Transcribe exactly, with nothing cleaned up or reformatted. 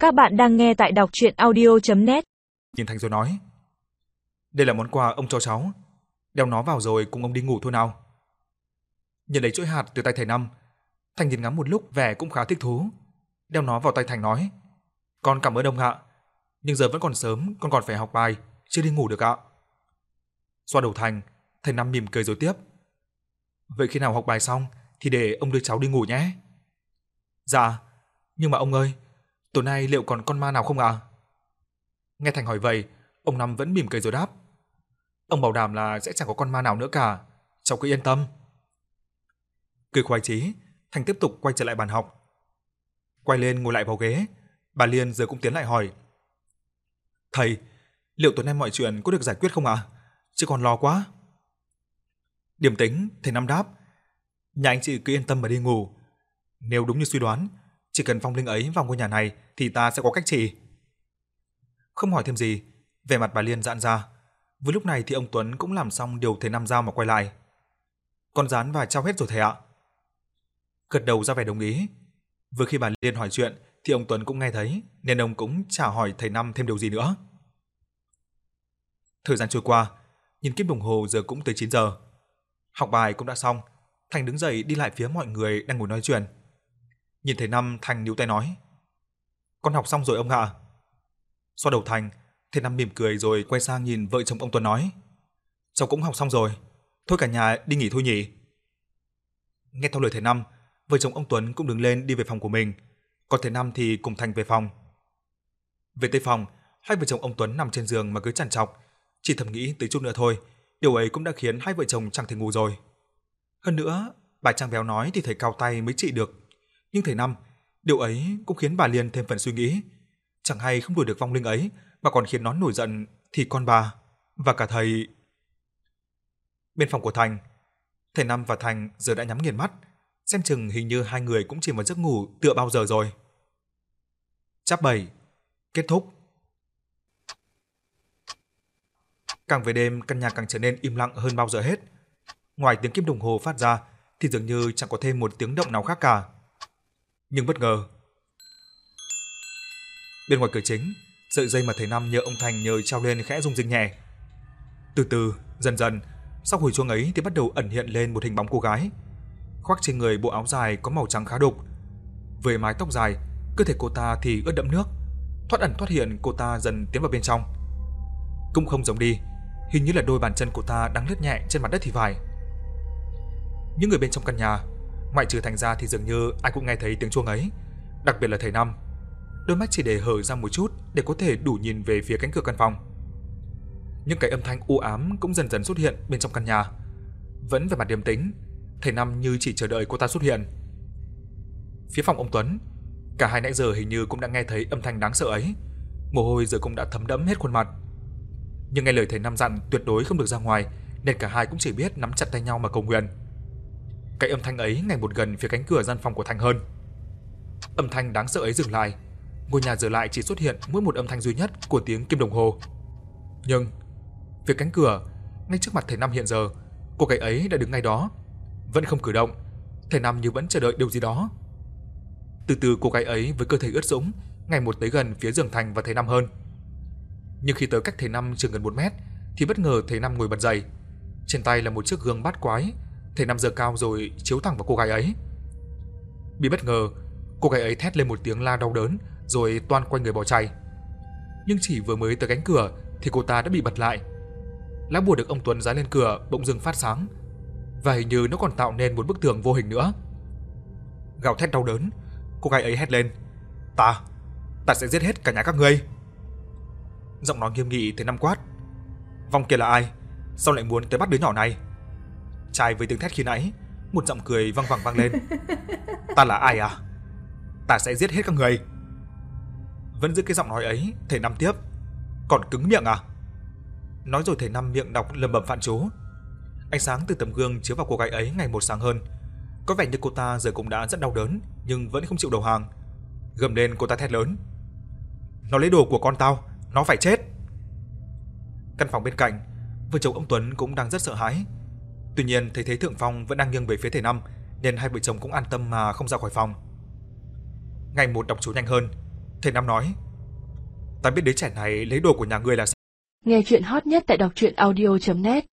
Các bạn đang nghe tại đọc truyện audio chấm net. Nhìn Thành rồi nói: "Đây là món quà ông cho cháu, đeo nó vào rồi cùng ông đi ngủ thôi nào." Nhận lấy chuỗi hạt từ tay thầy Năm, Thành nhìn ngắm một lúc vẻ cũng khá thích thú, đeo nó vào tay Thành nói: "Con cảm ơn ông ạ, nhưng giờ vẫn còn sớm, con còn phải học bài, chưa đi ngủ được ạ." Xoa đầu Thành, thầy Năm mỉm cười rồi tiếp: "Vậy khi nào học bài xong thì để ông đưa cháu đi ngủ nhé." "Dạ, nhưng mà ông ơi, tối nay liệu còn con ma nào không ạ?" Nghe Thành hỏi vậy, ông Năm vẫn mỉm cười rồi đáp: "Ông bảo đảm là sẽ chẳng có con ma nào nữa cả, cháu cứ yên tâm." Cười khoái chí, Thành tiếp tục quay trở lại bàn học. Quay lên ngồi lại vào ghế, bà Liên giờ cũng tiến lại hỏi: "Thầy, liệu tối nay mọi chuyện có được giải quyết không ạ? Chứ còn lo quá." Điềm tĩnh, thầy Năm đáp: "Nhà anh chị cứ yên tâm mà đi ngủ. Nếu đúng như suy đoán, chỉ cần vong linh ấy vào ngôi nhà này thì ta sẽ có cách trị." Không hỏi thêm gì, vẻ mặt bà Liên giãn ra. Với lúc này thì ông Tuấn cũng làm xong điều thầy Năm giao mà quay lại: "Con dán và trao hết rồi thầy ạ." Gật đầu ra vẻ đồng ý. Vừa khi bà Liên hỏi chuyện thì ông Tuấn cũng nghe thấy, nên ông cũng chả hỏi thầy Năm thêm điều gì nữa. Thời gian trôi qua, nhìn kim đồng hồ giờ cũng tới chín giờ. Học bài cũng đã xong, Thành đứng dậy đi lại phía mọi người đang ngồi nói chuyện. Nhìn thầy Năm, Thành níu tay nói: "Con học xong rồi ông ạ." Xoa đầu Thành, thầy Năm mỉm cười rồi quay sang nhìn vợ chồng ông Tuấn nói: "Cháu cũng học xong rồi, thôi cả nhà đi nghỉ thôi nhỉ." Nghe theo lời thầy Năm, vợ chồng ông Tuấn cũng đứng lên đi về phòng của mình, còn thầy Năm thì cùng Thành về phòng. Về tới phòng, hai vợ chồng ông Tuấn nằm trên giường mà cứ trằn trọc, chỉ thầm nghĩ tới chút nữa thôi, điều ấy cũng đã khiến hai vợ chồng chẳng thể ngủ rồi. Hơn nữa, bà Trang Béo nói thì thầy cao tay mới trị được, nhưng thầy Năm, điều ấy cũng khiến bà Liên thêm phần suy nghĩ, chẳng hay không đuổi được vong linh ấy mà còn khiến nó nổi giận thì con bà và cả thầy. Bên phòng của Thành, thầy Năm và Thành giờ đã nhắm nghiền mắt, xem chừng hình như hai người cũng chìm vào giấc ngủ tựa bao giờ rồi. Chap bảy kết thúc. Càng về đêm, căn nhà càng trở nên im lặng hơn bao giờ hết. Ngoài tiếng kim đồng hồ phát ra thì dường như chẳng có thêm một tiếng động nào khác cả. Nhưng bất ngờ, bên ngoài cửa chính, sợi dây mà thầy Năm nhờ ông Thành nhờ treo lên khẽ rung rinh nhẹ. Từ từ, dần dần, sau hồi chuông ấy thì bắt đầu ẩn hiện lên một hình bóng cô gái, khoác trên người bộ áo dài có màu trắng khá đục. Với mái tóc dài, cơ thể cô ta thì ướt đẫm nước. Thoát ẩn thoát hiện, cô ta dần tiến vào bên trong. Cũng không giống đi, hình như là đôi bàn chân cô ta đang lướt nhẹ trên mặt đất thì phải. Những người bên trong căn nhà, ngoại trừ Thành ra thì dường như ai cũng nghe thấy tiếng chuông ấy, đặc biệt là thầy Năm. Đôi mắt chỉ để hở ra một chút để có thể đủ nhìn về phía cánh cửa căn phòng. Những cái âm thanh u ám cũng dần dần xuất hiện bên trong căn nhà. Vẫn về mặt điềm tĩnh, thầy Năm như chỉ chờ đợi cô ta xuất hiện. Phía phòng ông Tuấn, cả hai nãy giờ hình như cũng đã nghe thấy âm thanh đáng sợ ấy, mồ hôi giờ cũng đã thấm đẫm hết khuôn mặt. Nhưng nghe lời thầy Năm dặn tuyệt đối không được ra ngoài, nên cả hai cũng chỉ biết nắm chặt tay nhau mà cầu nguyện. Cái âm thanh ấy ngày một gần phía cánh cửa gian phòng của Thành hơn. Âm thanh đáng sợ ấy dừng lại, ngôi nhà giờ lại chỉ xuất hiện mỗi một âm thanh duy nhất của tiếng kim đồng hồ. Nhưng phía cánh cửa, ngay trước mặt thầy Năm hiện giờ, cô gái ấy đã đứng ngay đó, vẫn không cử động. Thầy Năm như vẫn chờ đợi điều gì đó. Từ từ cô gái ấy với cơ thể ướt sũng ngày một tới gần phía giường Thành và thầy Năm hơn. Nhưng khi tới cách thầy Năm chừng gần một mét thì bất ngờ thầy Năm ngồi bật dậy. Trên tay là một chiếc gương bát quái, thầy Năm giơ cao rồi chiếu thẳng vào cô gái ấy. Bị bất ngờ, cô gái ấy thét lên một tiếng la đau đớn rồi toan quay người bỏ chạy. Nhưng chỉ vừa mới tới cánh cửa thì cô ta đã bị bật lại. Lá bùa được ông Tuấn dán lên cửa bỗng dưng phát sáng, và hình như nó còn tạo nên một bức tường vô hình nữa. Gào thét đau đớn, cô gái ấy hét lên: "Ta, ta sẽ giết hết cả nhà các ngươi." Giọng nói nghiêm nghị thầy Năm quát: "Vong kia là ai? Sao lại muốn tới bắt đứa nhỏ này?" Trai với tiếng thét khi nãy, một giọng cười vang vẳng vang lên: "Ta là ai à? Ta sẽ giết hết các người." Vẫn giữ cái giọng nói ấy, thầy Năm tiếp: "Còn cứng miệng à?" Nói rồi thầy Năm miệng đọc lẩm bẩm phạn chú. Ánh sáng từ tấm gương chiếu vào cô gái ấy ngày một sáng hơn. Có vẻ như cô ta giờ cũng đã rất đau đớn, nhưng vẫn không chịu đầu hàng. Gầm lên cô ta thét lớn: "Nó lấy đồ của con tao, nó phải chết." Căn phòng bên cạnh, vợ chồng ông Tuấn cũng đang rất sợ hãi. Tuy nhiên thấy thế thượng phong vẫn đang nghiêng về phía thầy Năm, nên hai vợ chồng cũng an tâm mà không ra khỏi phòng. Ngày một đọc chú nhanh hơn, Thầy Năm nói: "Ta biết đứa trẻ này lấy đồ của nhà ngươi là sao?" Nghe chuyện hot nhất tại đọc truyện audio chấm net